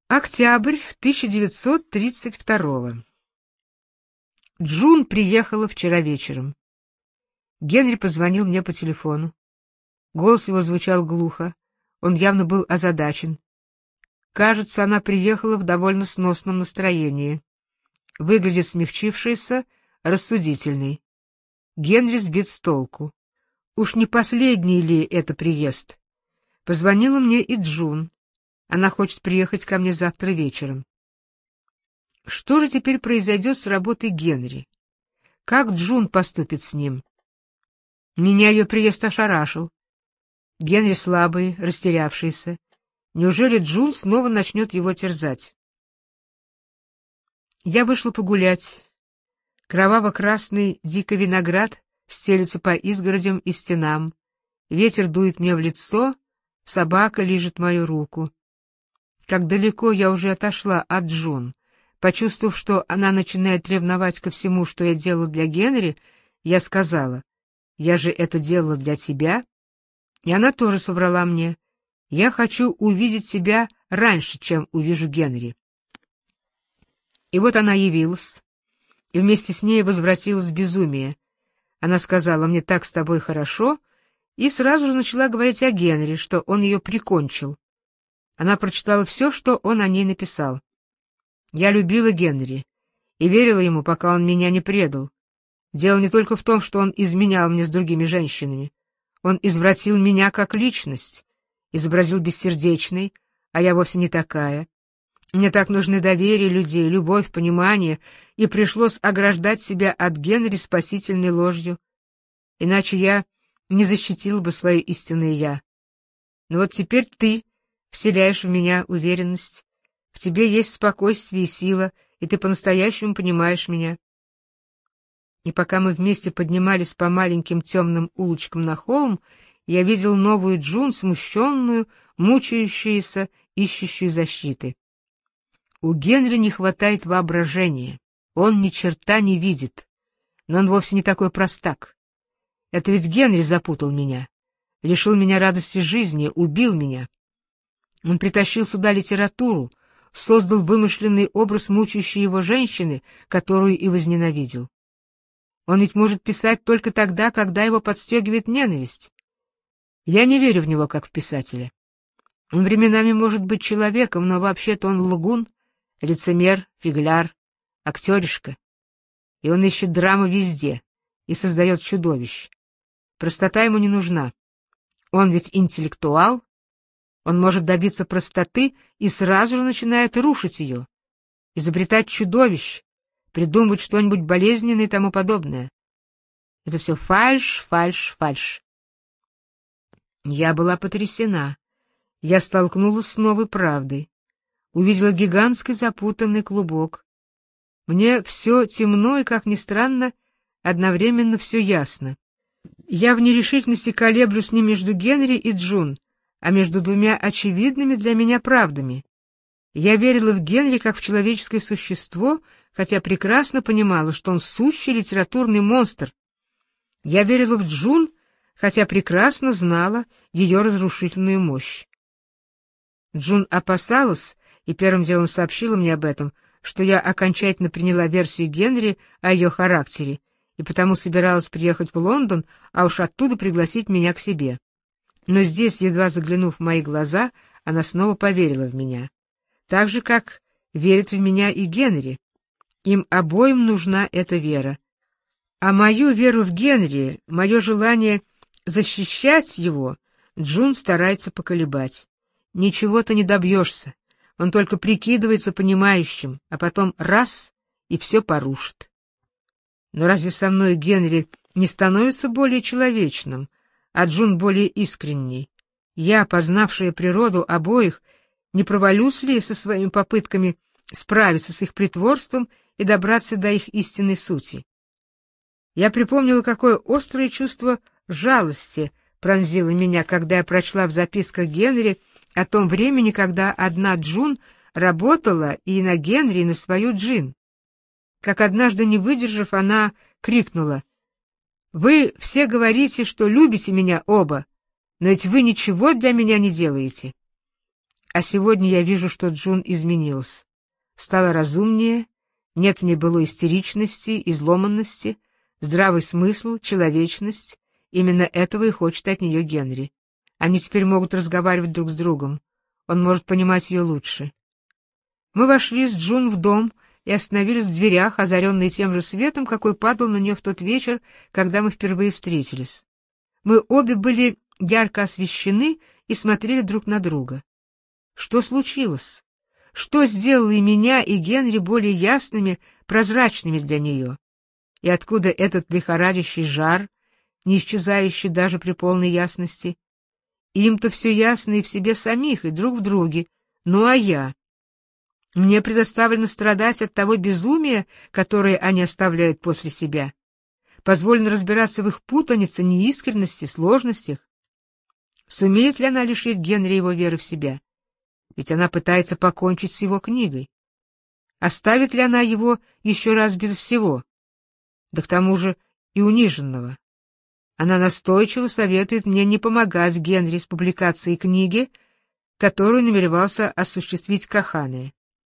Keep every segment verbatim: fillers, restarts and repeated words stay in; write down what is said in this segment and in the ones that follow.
Октябрь тысяча девятьсот тридцать второго. Джун приехала вчера вечером. Генри позвонил мне по телефону. Голос его звучал глухо. Он явно был озадачен. Кажется, она приехала в довольно сносном настроении. Выглядит смягчившейся, рассудительной. Генри сбит с толку. Уж не последний ли это приезд? Позвонила мне и Джун. Она хочет приехать ко мне завтра вечером. Что же теперь произойдет с работой Генри? Как Джун поступит с ним? Меня ее приезд ошарашил. Генри слабый, растерявшийся. Неужели Джун снова начнет его терзать? Я вышла погулять. Кроваво-красный дикий виноград стелется по изгородям и стенам. Ветер дует мне в лицо, собака лижет мою руку. Как далеко я уже отошла от Джун. Почувствовав, что она начинает ревновать ко всему, что я делала для Генри, я сказала: «Я же это делала для тебя». И она тоже соврала мне: «Я хочу увидеть тебя раньше, чем увижу Генри». И вот она явилась, и вместе с ней возвратилось безумие. Она сказала: «Мне так с тобой хорошо», и сразу же начала говорить о Генри, что он ее прикончил. Она прочитала все, что он о ней написал. Я любила Генри и верила ему, пока он меня не предал. Дело не только в том, что он изменял мне с другими женщинами. Он извратил меня как личность, изобразил бессердечной, а я вовсе не такая. Мне так нужны доверие людей, любовь, понимание, и пришлось ограждать себя от Генри спасительной ложью. Иначе я не защитила бы свое истинное «я». Но вот теперь ты вселяешь в меня уверенность. В тебе есть спокойствие и сила, и ты по-настоящему понимаешь меня. И пока мы вместе поднимались по маленьким темным улочкам на холм, я видел новую Джун, смущенную, мучающуюся, ищущую защиты. У Генри не хватает воображения. Он ни черта не видит. Но он вовсе не такой простак. Это ведь Генри запутал меня, лишил меня радости жизни, убил меня. Он притащил сюда литературу, создал вымышленный образ мучающей его женщины, которую и возненавидел. Он ведь может писать только тогда, когда его подстегивает ненависть. Я не верю в него, как в писателя. Он временами может быть человеком, но вообще-то он лгун, лицемер, фигляр, актеришка. И он ищет драму везде и создает чудовищ. Простота ему не нужна. Он ведь интеллектуал. Он может добиться простоты и сразу же начинает рушить ее, изобретать чудовищ, придумывать что-нибудь болезненное и тому подобное. Это все фальшь, фальшь, фальшь. Я была потрясена. Я столкнулась с новой правдой. Увидела гигантский запутанный клубок. Мне все темно и, как ни странно, одновременно все ясно. Я в нерешительности колеблюсь не между Генри и Джун, а между двумя очевидными для меня правдами. Я верила в Генри как в человеческое существо, хотя прекрасно понимала, что он сущий литературный монстр. Я верила в Джун, хотя прекрасно знала ее разрушительную мощь. Джун опасалась и первым делом сообщила мне об этом, что я окончательно приняла версию Генри о ее характере, и потому собиралась приехать в Лондон, а уж оттуда пригласить меня к себе. Но здесь, едва заглянув в мои глаза, она снова поверила в меня. Так же, как верит в меня и Генри. Им обоим нужна эта вера. А мою веру в Генри, мое желание защищать его, Джун старается поколебать. Ничего ты не добьешься. Он только прикидывается понимающим, а потом раз — и все порушит. Но разве со мной Генри не становится более человечным, а Джун более искренней? Я, познавшая природу обоих, не провалюсь ли со своими попытками справиться с их притворством и добраться до их истинной сути? Я припомнила, какое острое чувство жалости пронзило меня, когда я прочла в записках Генри о том времени, когда одна Джун работала и на Генри, и на свою Джин. Как однажды, не выдержав, она крикнула: «Вы все говорите, что любите меня оба, но ведь вы ничего для меня не делаете». А сегодня я вижу, что Джун изменилась. Стала разумнее, нет в ней былой истеричности, изломанности, здравый смысл, человечность. Именно этого и хочет от нее Генри. Они теперь могут разговаривать друг с другом. Он может понимать ее лучше. Мы вошли с Джун в дом и остановились в дверях, озаренные тем же светом, какой падал на нее в тот вечер, когда мы впервые встретились. Мы обе были ярко освещены и смотрели друг на друга. Что случилось? Что сделало и меня, и Генри более ясными, прозрачными для нее? И откуда этот лихорадящий жар, не исчезающий даже при полной ясности? Им-то все ясно и в себе самих, и друг в друге. Ну а я? Мне предоставлено страдать от того безумия, которое они оставляют после себя. Позволено разбираться в их путанице, неискренности, сложностях. Сумеет ли она лишить Генри его веры в себя? Ведь она пытается покончить с его книгой. Оставит ли она его еще раз без всего? Да к тому же и униженного. Она настойчиво советует мне не помогать Генри с публикацией книги, которую намеревался осуществить Кахане.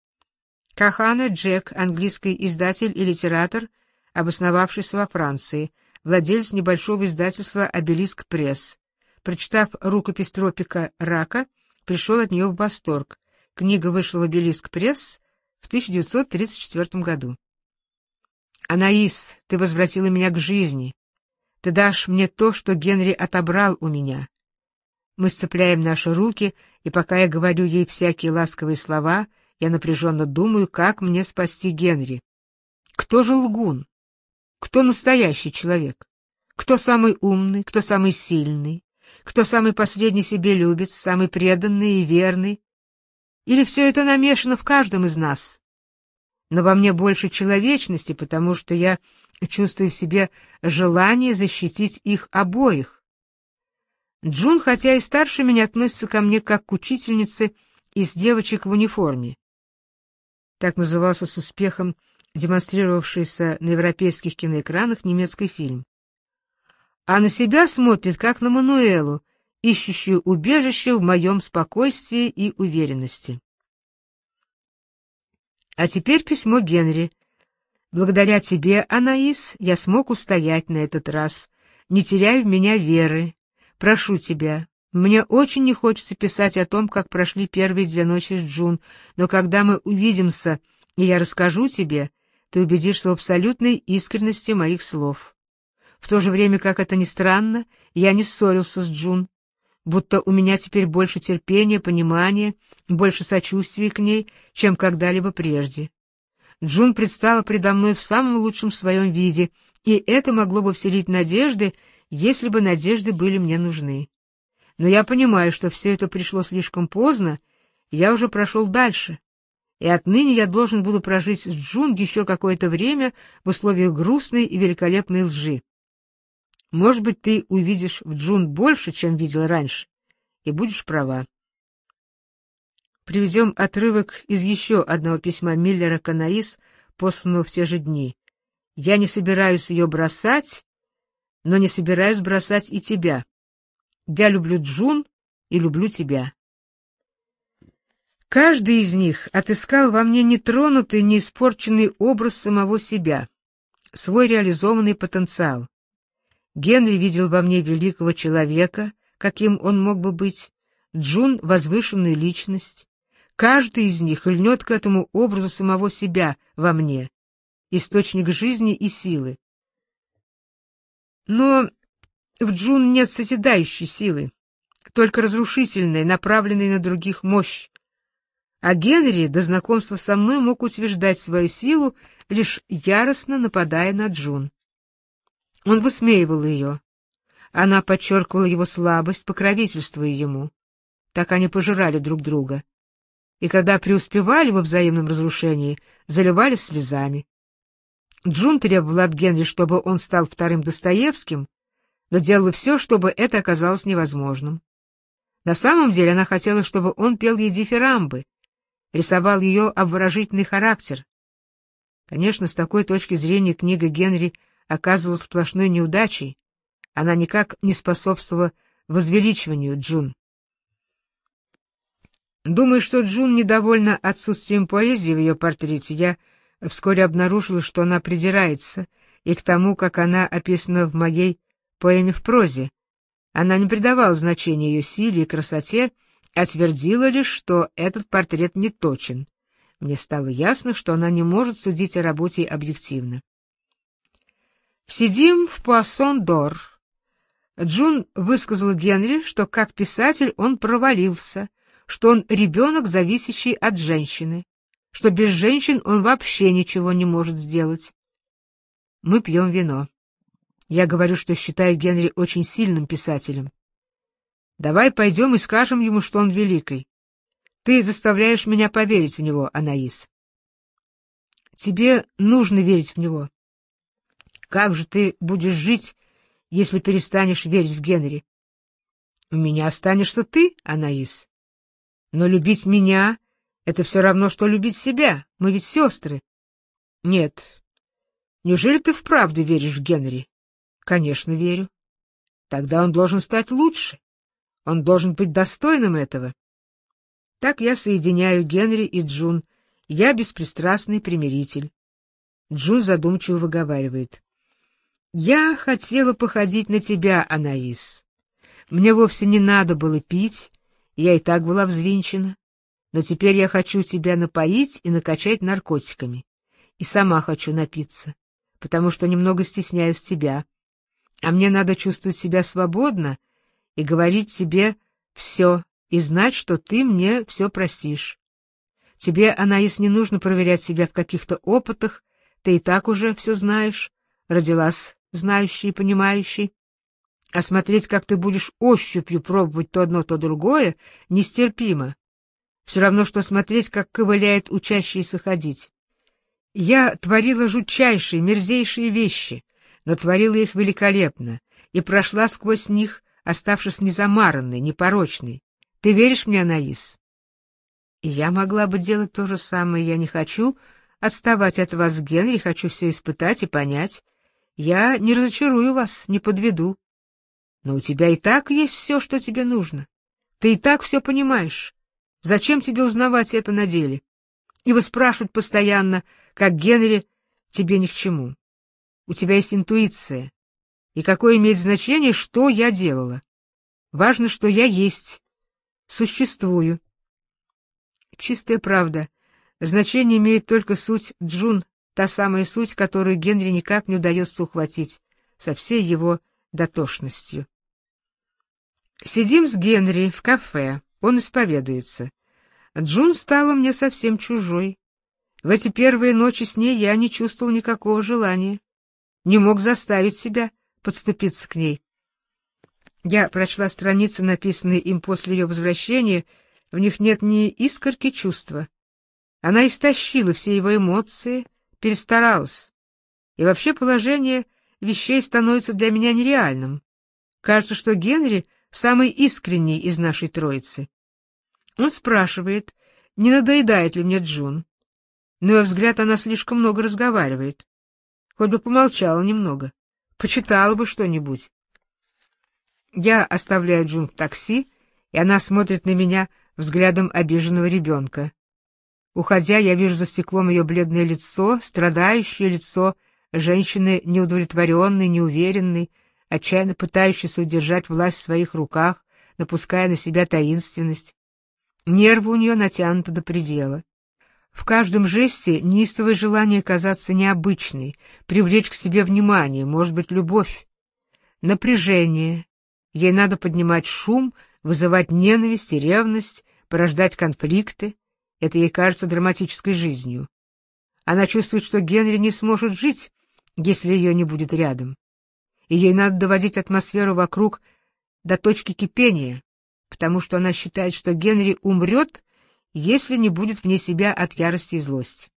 Кахане Джек, английский издатель и литератор, обосновавшийся во Франции, владелец небольшого издательства «Обелиск Пресс». Прочитав рукопись тропика рака, пришел от нее в восторг. Книга вышла в «Обелиск Пресс» в тысяча девятьсот тридцать четвёртом году. «Анаис, ты возвратила меня к жизни. Ты дашь мне то, что Генри отобрал у меня». Мы сцепляем наши руки, и пока я говорю ей всякие ласковые слова, я напряженно думаю, как мне спасти Генри. Кто же лгун? Кто настоящий человек? Кто самый умный, кто самый сильный? Кто самый последний себелюбец, самый преданный и верный? Или все это намешано в каждом из нас? Но во мне больше человечности, потому что я чувствую в себе желание защитить их обоих. Джун, хотя и старше меня, относится ко мне как к учительнице из девочек в униформе. Так назывался с успехом демонстрировавшийся на европейских киноэкранах немецкий фильм. А на себя смотрит, как на Мануэлу, ищущую убежище в моем спокойствии и уверенности. А теперь письмо Генри. Благодаря тебе, Анаис, я смог устоять на этот раз. Не теряй в меня веры. Прошу тебя. Мне очень не хочется писать о том, как прошли первые две ночи с Джун, но когда мы увидимся, и я расскажу тебе, ты убедишься в абсолютной искренности моих слов. В то же время, как это ни странно, я не ссорился с Джун, будто у меня теперь больше терпения, понимания, больше сочувствия к ней, чем когда-либо прежде. Джун предстала предо мной в самом лучшем своем виде, и это могло бы вселить надежды, если бы надежды были мне нужны. Но я понимаю, что все это пришло слишком поздно, я уже прошел дальше, и отныне я должен буду прожить с Джун еще какое-то время в условиях грустной и великолепной лжи. Может быть, ты увидишь в Джун больше, чем видел раньше, и будешь права. Приведем отрывок из еще одного письма Миллера к Анаис, посланного в те же дни. «Я не собираюсь ее бросать, но не собираюсь бросать и тебя. Я люблю Джун и люблю тебя». Каждый из них отыскал во мне нетронутый, неиспорченный образ самого себя, свой реализованный потенциал. Генри видел во мне великого человека, каким он мог бы быть, Джун — возвышенную личность. Каждый из них льнет к этому образу самого себя во мне, источник жизни и силы. Но в Джун нет созидающей силы, только разрушительной, направленной на других мощь. А Генри до знакомства со мной мог утверждать свою силу, лишь яростно нападая на Джун. Он высмеивал ее. Она подчеркивала его слабость, покровительствуя ему. Так они пожирали друг друга. И когда преуспевали во взаимном разрушении, заливались слезами. Джун требовала от Генри, чтобы он стал вторым Достоевским, но делала все, чтобы это оказалось невозможным. На самом деле она хотела, чтобы он пел ей дифирамбы, рисовал ее обворожительный характер. Конечно, с такой точки зрения книга Генри оказывалась сплошной неудачей, она никак не способствовала возвеличиванию Джун. Думаю, что Джун недовольна отсутствием поэзии в ее портрете. Я вскоре обнаружила, что она придирается и к тому, как она описана в моей поэме в прозе. Она не придавала значения ее силе и красоте, а твердила лишь, что этот портрет не точен. Мне стало ясно, что она не может судить о работе объективно. Сидим в Пуассон-д'Ор. Джун высказала Генри, что как писатель он провалился, что он ребенок, зависящий от женщины, что без женщин он вообще ничего не может сделать. Мы пьем вино. Я говорю, что считаю Генри очень сильным писателем. Давай пойдем и скажем ему, что он великий. Ты заставляешь меня поверить в него, Анаис. Тебе нужно верить в него. Как же ты будешь жить, если перестанешь верить в Генри? У меня останешься ты, Анаис. Но любить меня — это все равно, что любить себя. Мы ведь сестры. Нет. Неужели ты вправду веришь в Генри? Конечно, верю. Тогда он должен стать лучше. Он должен быть достойным этого. Так я соединяю Генри и Джун. Я беспристрастный примиритель. Джун задумчиво выговаривает. Я хотела походить на тебя, Анаис. Мне вовсе не надо было пить, я и так была взвинчена. Но теперь я хочу тебя напоить и накачать наркотиками. И сама хочу напиться, потому что немного стесняюсь тебя. А мне надо чувствовать себя свободно и говорить тебе все, и знать, что ты мне все простишь. Тебе, Анаис, не нужно проверять себя в каких-то опытах, ты и так уже все знаешь, родилась знающей и понимающей. А смотреть, как ты будешь ощупью пробовать то одно, то другое, нестерпимо. Все равно, что смотреть, как ковыляет учащийся ходить. Я творила жутчайшие, мерзейшие вещи, но творила их великолепно и прошла сквозь них, оставшись незамаранной, непорочной. Ты веришь мне, Анаис? И я могла бы делать то же самое. Я не хочу отставать от вас, Генри, хочу все испытать и понять. Я не разочарую вас, не подведу. Но у тебя и так есть все, что тебе нужно. Ты и так все понимаешь. Зачем тебе узнавать это на деле? И выспрашивать постоянно, как Генри, тебе ни к чему. У тебя есть интуиция. И какое имеет значение, что я делала? Важно, что я есть, существую. Чистая правда. Значение имеет только суть Джун, та самая суть, которую Генри никак не удается ухватить, со всей его дотошностью. Сидим с Генри в кафе, он исповедуется. Джун стала мне совсем чужой. В эти первые ночи с ней я не чувствовал никакого желания, не мог заставить себя подступиться к ней. Я прочла страницы, написанные им после ее возвращения, в них нет ни искорки чувства. Она истощила все его эмоции, перестаралась. И вообще положение вещей становится для меня нереальным. Кажется, что Генри самый искренний из нашей троицы. Он спрашивает, не надоедает ли мне Джун. На его взгляд, она слишком много разговаривает. Хоть бы помолчала немного, почитала бы что-нибудь. Я оставляю Джун в такси, и она смотрит на меня взглядом обиженного ребенка. Уходя, я вижу за стеклом ее бледное лицо, страдающее лицо женщины неудовлетворенной, неуверенной, отчаянно пытающейся удержать власть в своих руках, напуская на себя таинственность. Нервы у нее натянуты до предела. В каждом жесте неистовое желание казаться необычной, привлечь к себе внимание, может быть, любовь. Напряжение. Ей надо поднимать шум, вызывать ненависть и ревность, порождать конфликты. Это ей кажется драматической жизнью. Она чувствует, что Генри не сможет жить, если ее не будет рядом. И ей надо доводить атмосферу вокруг до точки кипения, потому что она считает, что Генри умрет, если не будет вне себя от ярости и злости.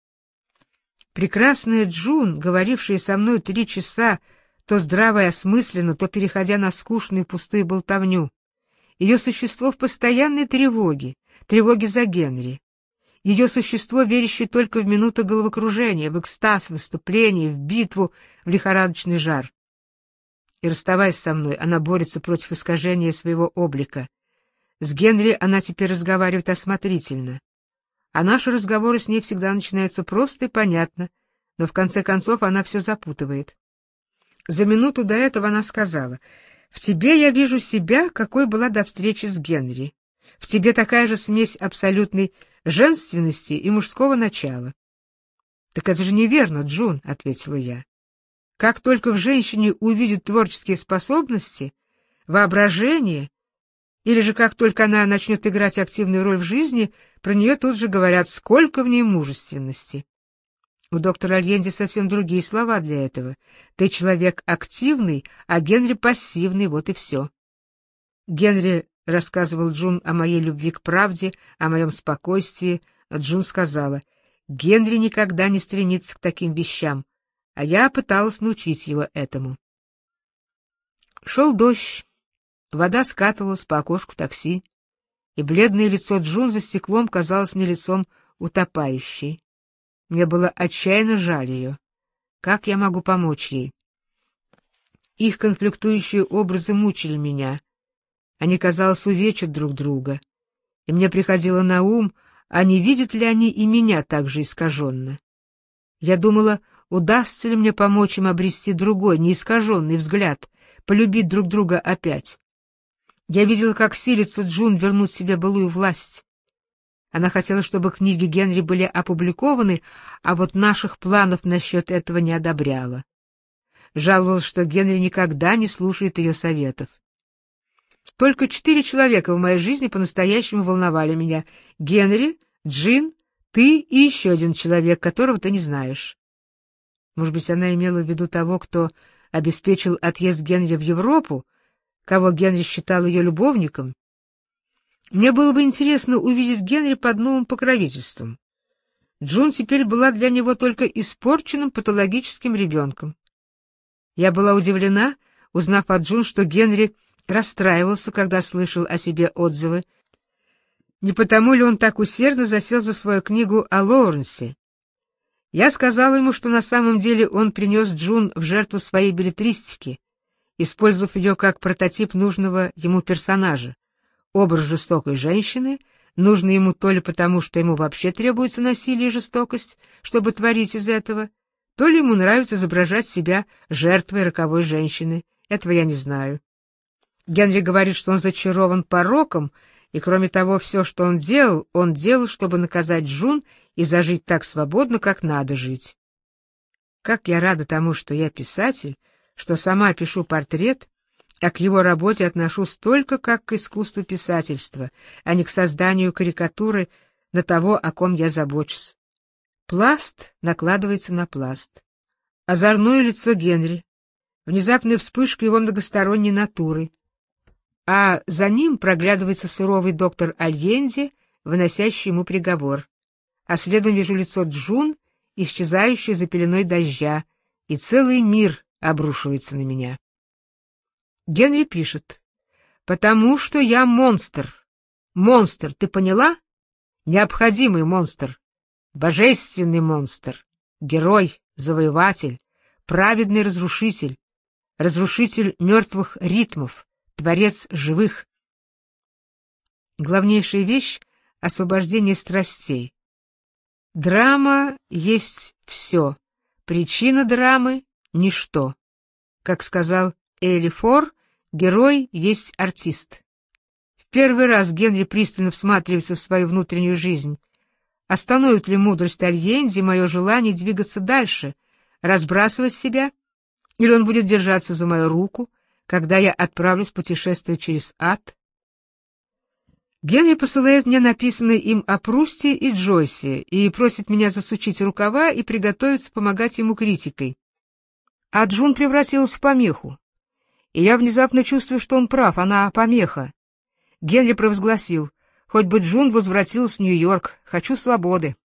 Прекрасная Джун, говорившая со мной три часа, то здраво и осмысленно, то переходя на скучную и пустую болтовню. Ее существо в постоянной тревоге, тревоге за Генри. Ее существо, верящее только в минуты головокружения, в экстаз, в выступление, в битву, в лихорадочный жар. И, расставаясь со мной, она борется против искажения своего облика. С Генри она теперь разговаривает осмотрительно, а наши разговоры с ней всегда начинаются просто и понятно, но в конце концов она все запутывает. За минуту до этого она сказала: «В тебе я вижу себя, какой была до встречи с Генри. В тебе такая же смесь абсолютной женственности и мужского начала». «Так это же неверно, Джун», — ответила я. «Как только в женщине увидят творческие способности, воображение, или же как только она начнет играть активную роль в жизни, про нее тут же говорят, сколько в ней мужественности». У доктора Альенди совсем другие слова для этого. Ты человек активный, а Генри пассивный, вот и все. Генри рассказывал Джун о моей любви к правде, о моем спокойствии. Джун сказала: «Генри никогда не стремится к таким вещам, а я пыталась научить его этому». Шел дождь, вода скатывалась по окошку такси, и бледное лицо Джун за стеклом казалось мне лицом утопающей. Мне было отчаянно жаль ее. Как я могу помочь ей? Их конфликтующие образы мучили меня. Они, казалось, увечат друг друга. И мне приходило на ум, а не видят ли они и меня так же искаженно. Я думала, удастся ли мне помочь им обрести другой, неискаженный взгляд, полюбить друг друга опять. Я видела, как силится Джун вернуть себе былую власть. Она хотела, чтобы книги Генри были опубликованы, а вот наших планов насчет этого не одобряла. Жаловалась, что Генри никогда не слушает ее советов. Только четыре человека в моей жизни по-настоящему волновали меня: Генри, Джин, ты и еще один человек, которого ты не знаешь. Может быть, она имела в виду того, кто обеспечил отъезд Генри в Европу, кого Генри считал ее любовником? Мне было бы интересно увидеть Генри под новым покровительством. Джун теперь была для него только испорченным патологическим ребенком. Я была удивлена, узнав от Джун, что Генри расстраивался, когда слышал о себе отзывы. Не потому ли он так усердно засел за свою книгу о Лоуренсе? Я сказала ему, что на самом деле он принес Джун в жертву своей беллетристики, использовав ее как прототип нужного ему персонажа. Образ жестокой женщины, нужный ему то ли потому, что ему вообще требуется насилие и жестокость, чтобы творить из этого, то ли ему нравится изображать себя жертвой роковой женщины. Этого я не знаю. Генри говорит, что он зачарован пороком, и, кроме того, все, что он делал, он делал, чтобы наказать Джун и зажить так свободно, как надо жить. Как я рада тому, что я писатель, что сама пишу портрет, а к его работе отношусь только как к искусству писательства, а не к созданию карикатуры на того, о ком я забочусь. Пласт накладывается на пласт. Озорное лицо Генри, внезапная вспышка его многосторонней натуры, а за ним проглядывается суровый доктор Альенди, выносящий ему приговор, а следом вижу лицо Джун, исчезающее за пеленой дождя, и целый мир обрушивается на меня. Генри пишет: «Потому что я монстр. Монстр, ты поняла? Необходимый монстр. Божественный монстр. Герой, завоеватель, праведный разрушитель, разрушитель мертвых ритмов, творец живых». Главнейшая вещь — освобождение страстей. Драма есть все, причина драмы — ничто. Как сказал Эли Фор, герой есть артист. В первый раз Генри пристально всматривается в свою внутреннюю жизнь. Остановит ли мудрость Альенди мое желание двигаться дальше, разбрасывать себя, или он будет держаться за мою руку, когда я отправлюсь путешествовать через ад? Генри посылает мне написанное им о Прусте и Джойсе и просит меня засучить рукава и приготовиться помогать ему критикой. А Джун превратилась в помеху. И я внезапно чувствую, что он прав, она помеха. Генри провозгласил: «Хоть бы Джун возвратилась в Нью-Йорк, хочу свободы».